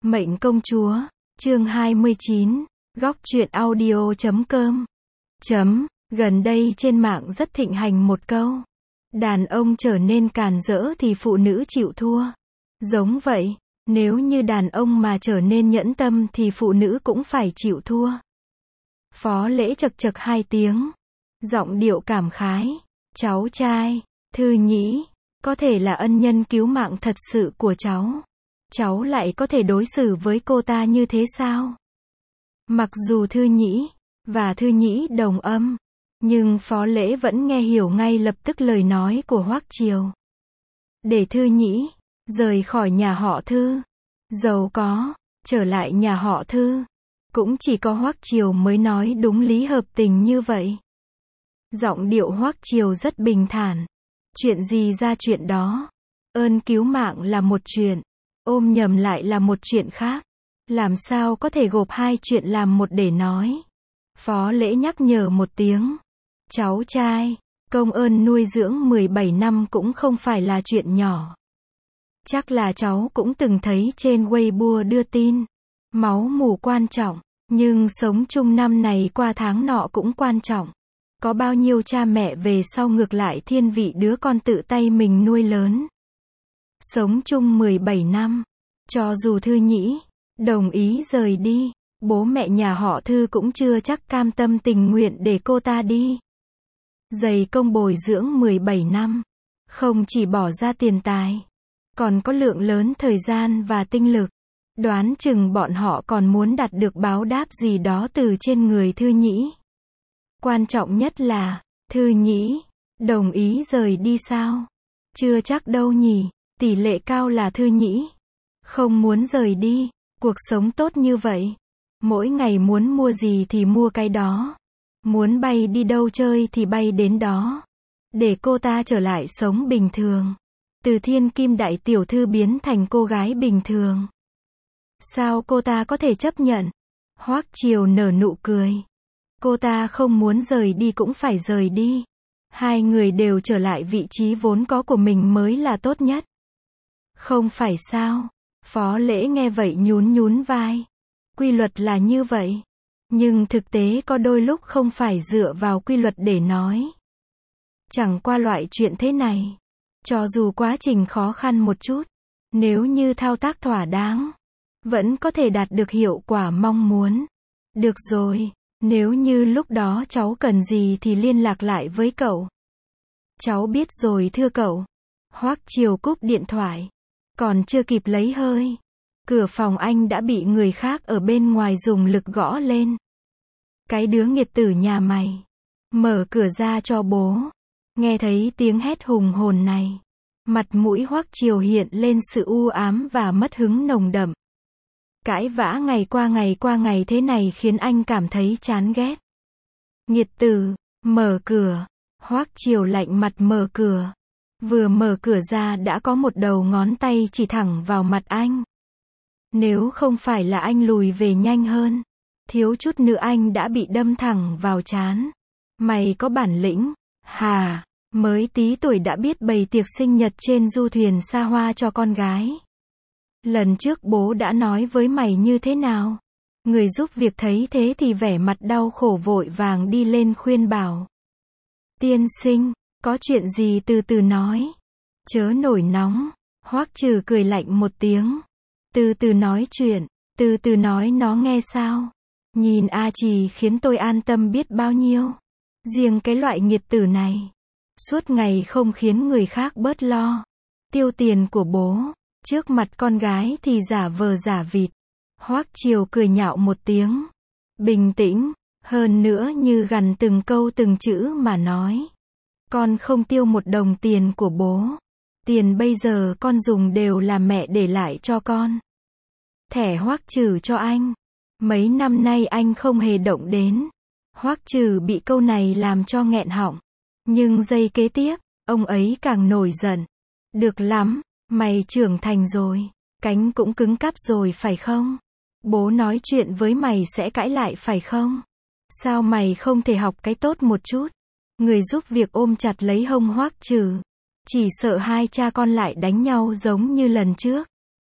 Mệnh công chúa, chương 29, góc truyện audio.com. Gần đây trên mạng rất thịnh hành một câu. Đàn ông trở nên càn rỡ thì phụ nữ chịu thua. Giống vậy, nếu như đàn ông mà trở nên nhẫn tâm thì phụ nữ cũng phải chịu thua. Phó Lễ chậc chậc hai tiếng. Giọng điệu cảm khái. Cháu trai, Thư Nhĩ, có thể là ân nhân cứu mạng thật sự của cháu. Cháu lại có thể đối xử với cô ta như thế sao? Mặc dù Thư Nhĩ và Thư Nhĩ đồng âm, nhưng Phó Lễ vẫn nghe hiểu ngay lập tức lời nói của Hoắc Triều. Để Thư Nhĩ rời khỏi nhà họ Thư, giàu có, trở lại nhà họ Thư, cũng chỉ có Hoắc Triều mới nói đúng lý hợp tình như vậy. Giọng điệu Hoắc Triều rất bình thản. Chuyện gì ra chuyện đó. Ơn cứu mạng là một chuyện, ôm nhầm lại là một chuyện khác. Làm sao có thể gộp hai chuyện làm một để nói. Phó Lễ nhắc nhở một tiếng. Cháu trai, công ơn nuôi dưỡng 17 năm cũng không phải là chuyện nhỏ. Chắc là cháu cũng từng thấy trên Weibo đưa tin. Máu mủ quan trọng, nhưng sống chung năm này qua tháng nọ cũng quan trọng. Có bao nhiêu cha mẹ về sau ngược lại thiên vị đứa con tự tay mình nuôi lớn. Sống chung 17 năm, cho dù Thư Nhĩ đồng ý rời đi, bố mẹ nhà họ Thư cũng chưa chắc cam tâm tình nguyện để cô ta đi. Dày công bồi dưỡng 17 năm, không chỉ bỏ ra tiền tài, còn có lượng lớn thời gian và tinh lực. Đoán chừng bọn họ còn muốn đạt được báo đáp gì đó từ trên người Thư Nhĩ. Quan trọng nhất là, Thư Nhĩ đồng ý rời đi sao? Chưa chắc đâu nhỉ, tỷ lệ cao là Thư Nhĩ không muốn rời đi. Cuộc sống tốt như vậy, mỗi ngày muốn mua gì thì mua cái đó, muốn bay đi đâu chơi thì bay đến đó, để cô ta trở lại sống bình thường, từ thiên kim đại tiểu thư biến thành cô gái bình thường. Sao cô ta có thể chấp nhận? Hoắc Triều nở nụ cười. Cô ta không muốn rời đi cũng phải rời đi. Hai người đều trở lại vị trí vốn có của mình mới là tốt nhất. Không phải sao? Phó Lễ nghe vậy nhún nhún vai. Quy luật là như vậy. Nhưng thực tế có đôi lúc không phải dựa vào quy luật để nói. Chẳng qua loại chuyện thế này, cho dù quá trình khó khăn một chút, nếu như thao tác thỏa đáng, vẫn có thể đạt được hiệu quả mong muốn. Được rồi, nếu như lúc đó cháu cần gì thì liên lạc lại với cậu. Cháu biết rồi thưa cậu. Hoắc Triều cúp điện thoại. Còn chưa kịp lấy hơi, cửa phòng anh đã bị người khác ở bên ngoài dùng lực gõ lên. Cái đứa nghiệt tử nhà mày, mở cửa ra cho bố. Nghe thấy tiếng hét hùng hồn này, mặt mũi Hoắc Triều hiện lên sự u ám và mất hứng nồng đậm. Cãi vã ngày qua ngày thế này khiến anh cảm thấy chán ghét. Nghiệt tử, mở cửa. Hoắc Triều lạnh mặt mở cửa. Vừa mở cửa ra đã có một đầu ngón tay chỉ thẳng vào mặt anh. Nếu không phải là anh lùi về nhanh hơn, thiếu chút nữa anh đã bị đâm thẳng vào trán. Mày có bản lĩnh, hả? Mới tí tuổi đã biết bày tiệc sinh nhật trên du thuyền xa hoa cho con gái. Lần trước bố đã nói với mày như thế nào? Người giúp việc thấy thế thì vẻ mặt đau khổ vội vàng đi lên khuyên bảo. Tiên sinh, có chuyện gì từ từ nói. Chớ nổi nóng. Hoắc Trừ cười lạnh một tiếng. Từ từ nói chuyện, từ từ nói nó nghe sao. Nhìn A Trì khiến tôi an tâm biết bao nhiêu. Riêng cái loại nghiệt tử này, suốt ngày không khiến người khác bớt lo. Tiêu tiền của bố, trước mặt con gái thì giả vờ giả vịt. Hoắc Triều cười nhạo một tiếng. Bình tĩnh, hơn nữa như gằn từng câu từng chữ mà nói. Con không tiêu một đồng tiền của bố. Tiền bây giờ con dùng đều là mẹ để lại cho con. Thẻ Hoắc Trừ cho anh. Mấy năm nay anh không hề động đến. Hoắc Trừ bị câu này làm cho nghẹn họng. Nhưng giây kế tiếp, ông ấy càng nổi giận. Được lắm, mày trưởng thành rồi. Cánh cũng cứng cáp rồi phải không? Bố nói chuyện với mày sẽ cãi lại phải không? Sao mày không thể học cái tốt một chút? Người giúp việc ôm chặt lấy hông Hoắc Trừ. Chỉ sợ hai cha con lại đánh nhau giống như lần trước.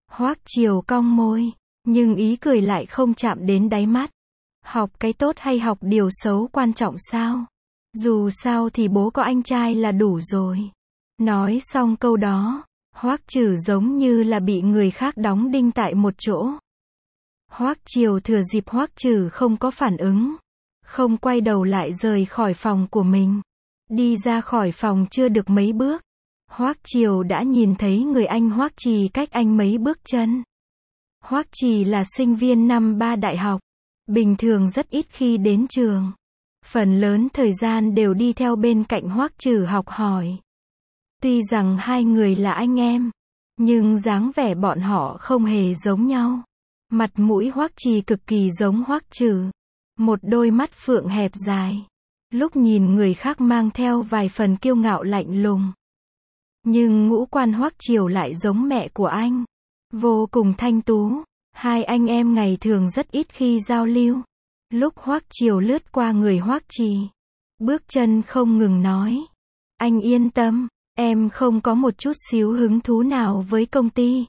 Hoắc Triều cong môi, nhưng ý cười lại không chạm đến đáy mắt. Học cái tốt hay học điều xấu quan trọng sao? Dù sao thì bố có anh trai là đủ rồi. Nói xong câu đó, Hoắc Trử giống như là bị người khác đóng đinh tại một chỗ. Hoắc Triều thừa dịp Hoắc Trử không có phản ứng, không quay đầu lại rời khỏi phòng của mình. Đi ra khỏi phòng chưa được mấy bước, Hoắc Triều đã nhìn thấy người anh Hoắc Trì cách anh mấy bước chân. Hoắc Trì là sinh viên năm 3 đại học, bình thường rất ít khi đến trường. Phần lớn thời gian đều đi theo bên cạnh Hoắc Trử học hỏi. Tuy rằng hai người là anh em, nhưng dáng vẻ bọn họ không hề giống nhau. Mặt mũi Hoắc Trì cực kỳ giống Hoắc Trử, một đôi mắt phượng hẹp dài, lúc nhìn người khác mang theo vài phần kiêu ngạo lạnh lùng. Nhưng ngũ quan Hoắc Triều lại giống mẹ của anh, vô cùng thanh tú. Hai anh em ngày thường rất ít khi giao lưu. Lúc Hoắc Triều lướt qua người Hoắc Trì, bước chân không ngừng nói: "Anh yên tâm, em không có một chút xíu hứng thú nào với công ty."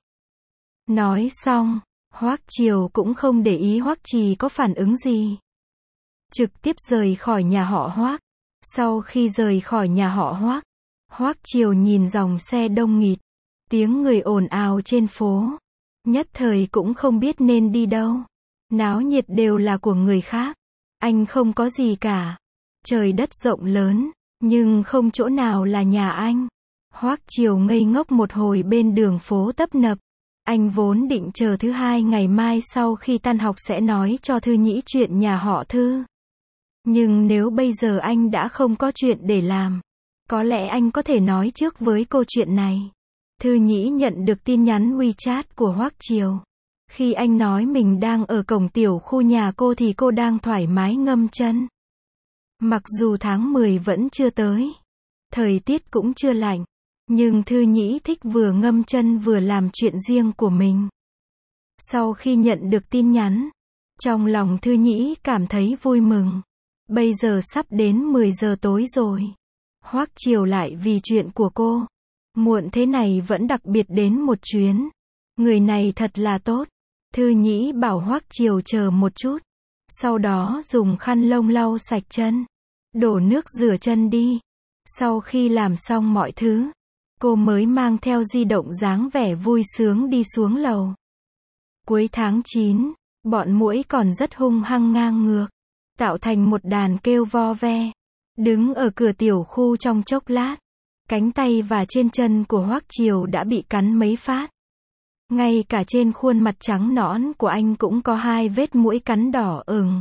Nói xong, Hoắc Triều cũng không để ý Hoắc Trì có phản ứng gì, trực tiếp rời khỏi nhà họ Hoắc. Sau khi rời khỏi nhà họ Hoắc, Hoắc Triều nhìn dòng xe đông nghịt, tiếng người ồn ào trên phố, nhất thời cũng không biết nên đi đâu. Náo nhiệt đều là của người khác, anh không có gì cả. Trời đất rộng lớn, nhưng không chỗ nào là nhà anh. Hoắc Triều ngây ngốc một hồi bên đường phố tấp nập. Anh vốn định chờ thứ hai ngày mai sau khi tan học sẽ nói cho Thư Nhĩ chuyện nhà họ Thư. Nhưng nếu bây giờ anh đã không có chuyện để làm, có lẽ anh có thể nói trước với cô chuyện này. Thư Nhĩ nhận được tin nhắn WeChat của Hoắc Triều. Khi anh nói mình đang ở cổng tiểu khu nhà cô thì cô đang thoải mái ngâm chân. Mặc dù tháng 10 vẫn chưa tới, thời tiết cũng chưa lạnh, nhưng Thư Nhĩ thích vừa ngâm chân vừa làm chuyện riêng của mình. Sau khi nhận được tin nhắn, trong lòng Thư Nhĩ cảm thấy vui mừng. Bây giờ sắp đến 10 giờ tối rồi. Hoắc Triều lại vì chuyện của cô, muộn thế này vẫn đặc biệt đến một chuyến. Người này thật là tốt. Thư Nhĩ bảo Hoắc Triều chờ một chút, sau đó dùng khăn lông lau sạch chân, đổ nước rửa chân đi. Sau khi làm xong mọi thứ, cô mới mang theo di động dáng vẻ vui sướng đi xuống lầu. Cuối tháng 9, bọn muỗi còn rất hung hăng ngang ngược, tạo thành một đàn kêu vo ve, đứng ở cửa tiểu khu trong chốc lát. Cánh tay và trên chân của Hoắc Triều đã bị cắn mấy phát. Ngay cả trên khuôn mặt trắng nõn của anh cũng có 2 vết muỗi cắn đỏ ửng.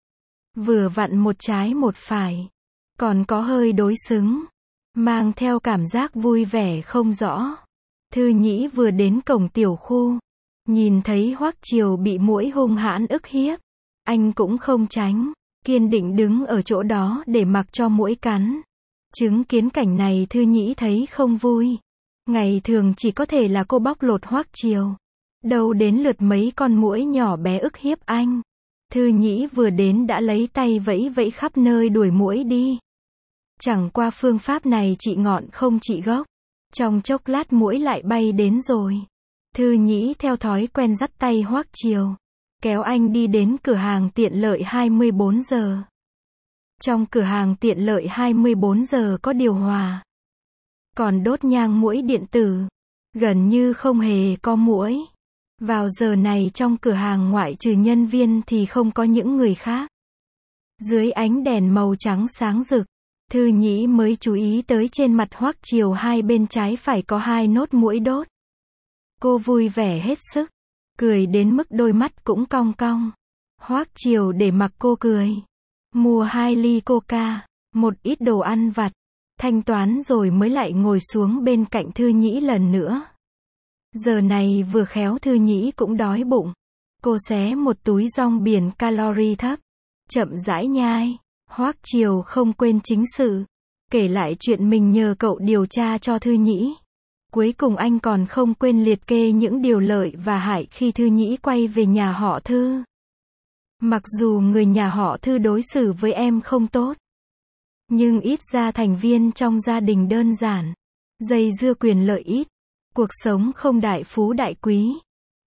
Vừa vặn một trái một phải, còn có hơi đối xứng, mang theo cảm giác vui vẻ không rõ. Thư Nhĩ vừa đến cổng tiểu khu, nhìn thấy Hoắc Triều bị muỗi hung hãn ức hiếp, anh cũng không tránh, kiên định đứng ở chỗ đó để mặc cho muỗi cắn. Chứng kiến cảnh này Thư Nhĩ thấy không vui. Ngày thường chỉ có thể là cô bóc lột Hoắc Triều, đâu đến lượt mấy con muỗi nhỏ bé ức hiếp anh. Thư Nhĩ vừa đến đã lấy tay vẫy vẫy khắp nơi đuổi muỗi đi. Chẳng qua phương pháp này trị ngọn không trị gốc, trong chốc lát muỗi lại bay đến rồi. Thư Nhĩ theo thói quen dắt tay Hoắc Triều, kéo anh đi đến cửa hàng tiện lợi 24 giờ. Trong cửa hàng tiện lợi 24 giờ có điều hòa, còn đốt nhang muỗi điện tử, gần như không hề có muỗi. Vào giờ này trong cửa hàng ngoại trừ nhân viên thì không có những người khác. Dưới ánh đèn màu trắng sáng rực, Thư Nhĩ mới chú ý tới trên mặt Hoắc Triều hai bên trái phải có 2 nốt muỗi đốt. Cô vui vẻ hết sức, cười đến mức đôi mắt cũng cong cong. Hoắc Triều để mặc cô cười, mua 2 ly coca, một ít đồ ăn vặt, thanh toán rồi mới lại ngồi xuống bên cạnh Thư Nhĩ lần nữa. Giờ này vừa khéo Thư Nhĩ cũng đói bụng. Cô xé một túi rong biển calorie thấp, chậm rãi nhai. Hoắc Triều không quên chính sự, kể lại chuyện mình nhờ cậu điều tra cho Thư Nhĩ. Cuối cùng anh còn không quên liệt kê những điều lợi và hại khi Thư Nhĩ quay về nhà họ Thư. Mặc dù người nhà họ Thư đối xử với em không tốt, nhưng ít ra thành viên trong gia đình đơn giản, dây dưa quyền lợi ít, cuộc sống không đại phú đại quý.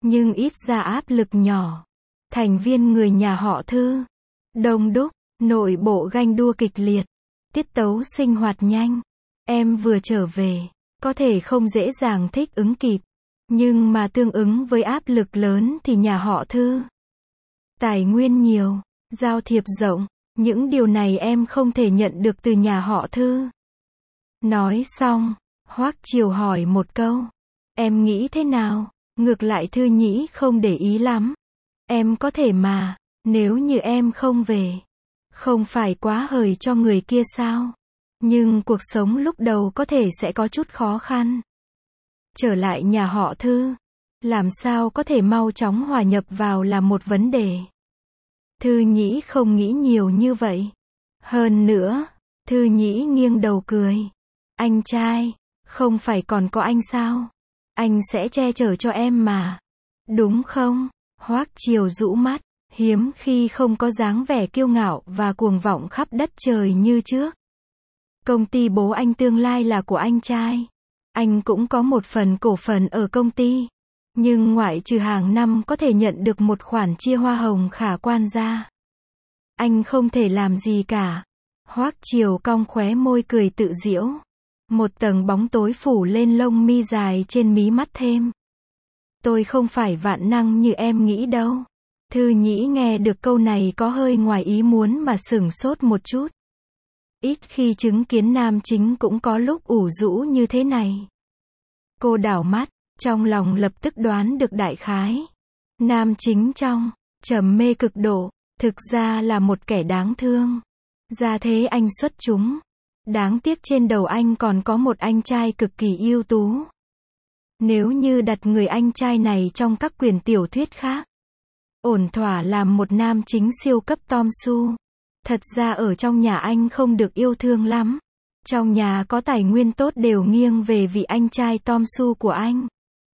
nhưng ít ra áp lực nhỏ. Thành viên người nhà họ Thư đông đúc, nội bộ ganh đua kịch liệt, tiết tấu sinh hoạt nhanh. Em vừa trở về, có thể không dễ dàng thích ứng kịp, nhưng mà tương ứng với áp lực lớn thì nhà họ Thư tài nguyên nhiều, giao thiệp rộng, những điều này em không thể nhận được từ nhà họ Thư. Nói xong, Hoắc Triều hỏi một câu, em nghĩ thế nào? Ngược lại Thư Nhĩ không để ý lắm. Em có thể mà, nếu như em không về, không phải quá hời cho người kia sao? Nhưng cuộc sống lúc đầu có thể sẽ có chút khó khăn. Trở lại nhà họ Thư, làm sao có thể mau chóng hòa nhập vào là một vấn đề. Thư Nhĩ không nghĩ nhiều như vậy. Hơn nữa, Thư Nhĩ nghiêng đầu cười. Anh trai, không phải còn có anh sao? Anh sẽ che chở cho em mà. Đúng không? Hoắc Triều rũ mắt, hiếm khi không có dáng vẻ kiêu ngạo và cuồng vọng khắp đất trời như trước. Công ty bố anh tương lai là của anh trai. Anh cũng có một phần cổ phần ở công ty. Nhưng ngoại trừ hàng năm có thể nhận được một khoản chia hoa hồng khả quan ra, anh không thể làm gì cả. Hoắc Triều cong khóe môi cười tự giễu. Một tầng bóng tối phủ lên lông mi dài trên mí mắt thêm. Tôi không phải vạn năng như em nghĩ đâu. Thư Nhĩ nghe được câu này có hơi ngoài ý muốn mà sửng sốt một chút. Ít khi chứng kiến nam chính cũng có lúc ủ rũ như thế này. Cô đảo mắt, trong lòng lập tức đoán được đại khái. Nam chính trong trầm mê cực độ, thực ra là một kẻ đáng thương. Gia thế anh xuất chúng. Đáng tiếc trên đầu anh còn có một anh trai cực kỳ ưu tú. Nếu như đặt người anh trai này trong các quyển tiểu thuyết khác, ổn thỏa làm một nam chính siêu cấp Tom Su. Thật ra ở trong nhà anh không được yêu thương lắm. Trong nhà có tài nguyên tốt đều nghiêng về vị anh trai Tom Su của anh.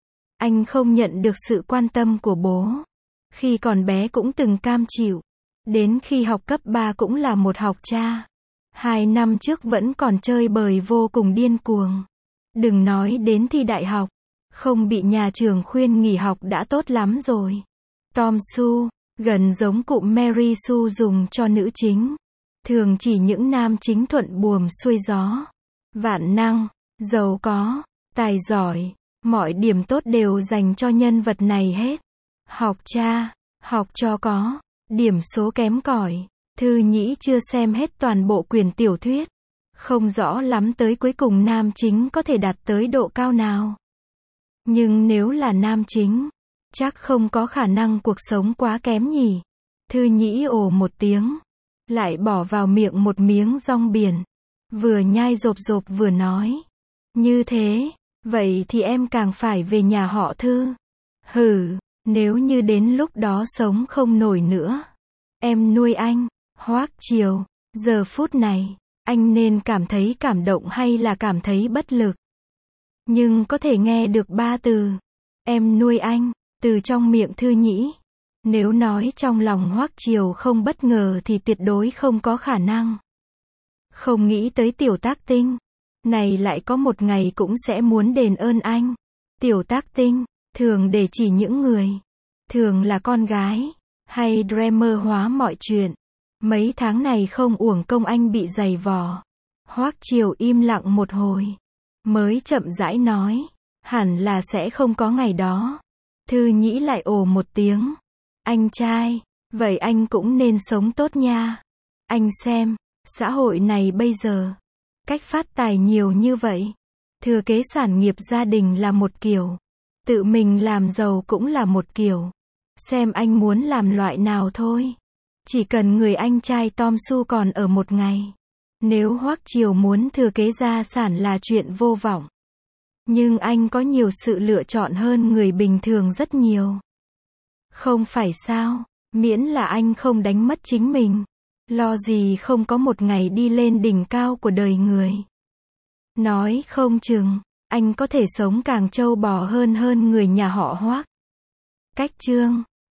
Anh không nhận được sự quan tâm của bố. Khi còn bé cũng từng cam chịu. Đến khi học cấp 3 cũng là một học cha. 2 năm trước vẫn còn chơi bời vô cùng điên cuồng. Đừng nói đến thi đại học. Không bị nhà trường khuyên nghỉ học đã tốt lắm rồi. Tom Su, gần giống cụm Mary Sue dùng cho nữ chính. Thường chỉ những nam chính thuận buồm xuôi gió. Vạn năng, giàu có, tài giỏi. Mọi điểm tốt đều dành cho nhân vật này hết. Học cha, học cho có. Điểm số kém cỏi. Thư Nhĩ chưa xem hết toàn bộ quyển tiểu thuyết. Không rõ lắm tới cuối cùng nam chính có thể đạt tới độ cao nào. Nhưng nếu là nam chính, chắc không có khả năng cuộc sống quá kém nhỉ. Thư Nhĩ ồ một tiếng, lại bỏ vào miệng một miếng rong biển. Vừa nhai rộp rộp vừa nói. Như thế, vậy thì em càng phải về nhà họ Thư. Hừ, nếu như đến lúc đó sống không nổi nữa, em nuôi anh. Hoắc Triều, giờ phút này, anh nên cảm thấy cảm động hay là cảm thấy bất lực? Nhưng có thể nghe được 3 từ, em nuôi anh, từ trong miệng Thư Nhĩ. Nếu nói trong lòng Hoắc Triều không bất ngờ thì tuyệt đối không có khả năng. Không nghĩ tới tiểu tác tinh này lại có một ngày cũng sẽ muốn đền ơn anh. Tiểu tác tinh, thường để chỉ những người, thường là con gái, hay dreamer hóa mọi chuyện. Mấy tháng này không uổng công anh bị giày vò. Hoắc Triều im lặng một hồi, mới chậm rãi nói, hẳn là sẽ không có ngày đó. Thư Nhĩ lại ồ một tiếng. Anh trai, vậy anh cũng nên sống tốt nha. Anh xem, xã hội này bây giờ, cách phát tài nhiều như vậy. Thừa kế sản nghiệp gia đình là một kiểu, tự mình làm giàu cũng là một kiểu. Xem anh muốn làm loại nào thôi. Chỉ cần người anh trai Tom Su còn ở một ngày. Nếu Hoắc Triều muốn thừa kế gia sản là chuyện vô vọng. Nhưng anh có nhiều sự lựa chọn hơn người bình thường rất nhiều. Không phải sao, miễn là anh không đánh mất chính mình. Lo gì không có một ngày đi lên đỉnh cao của đời người. Nói không chừng, anh có thể sống càng trâu bò hơn người nhà họ Hoắc. Cách chương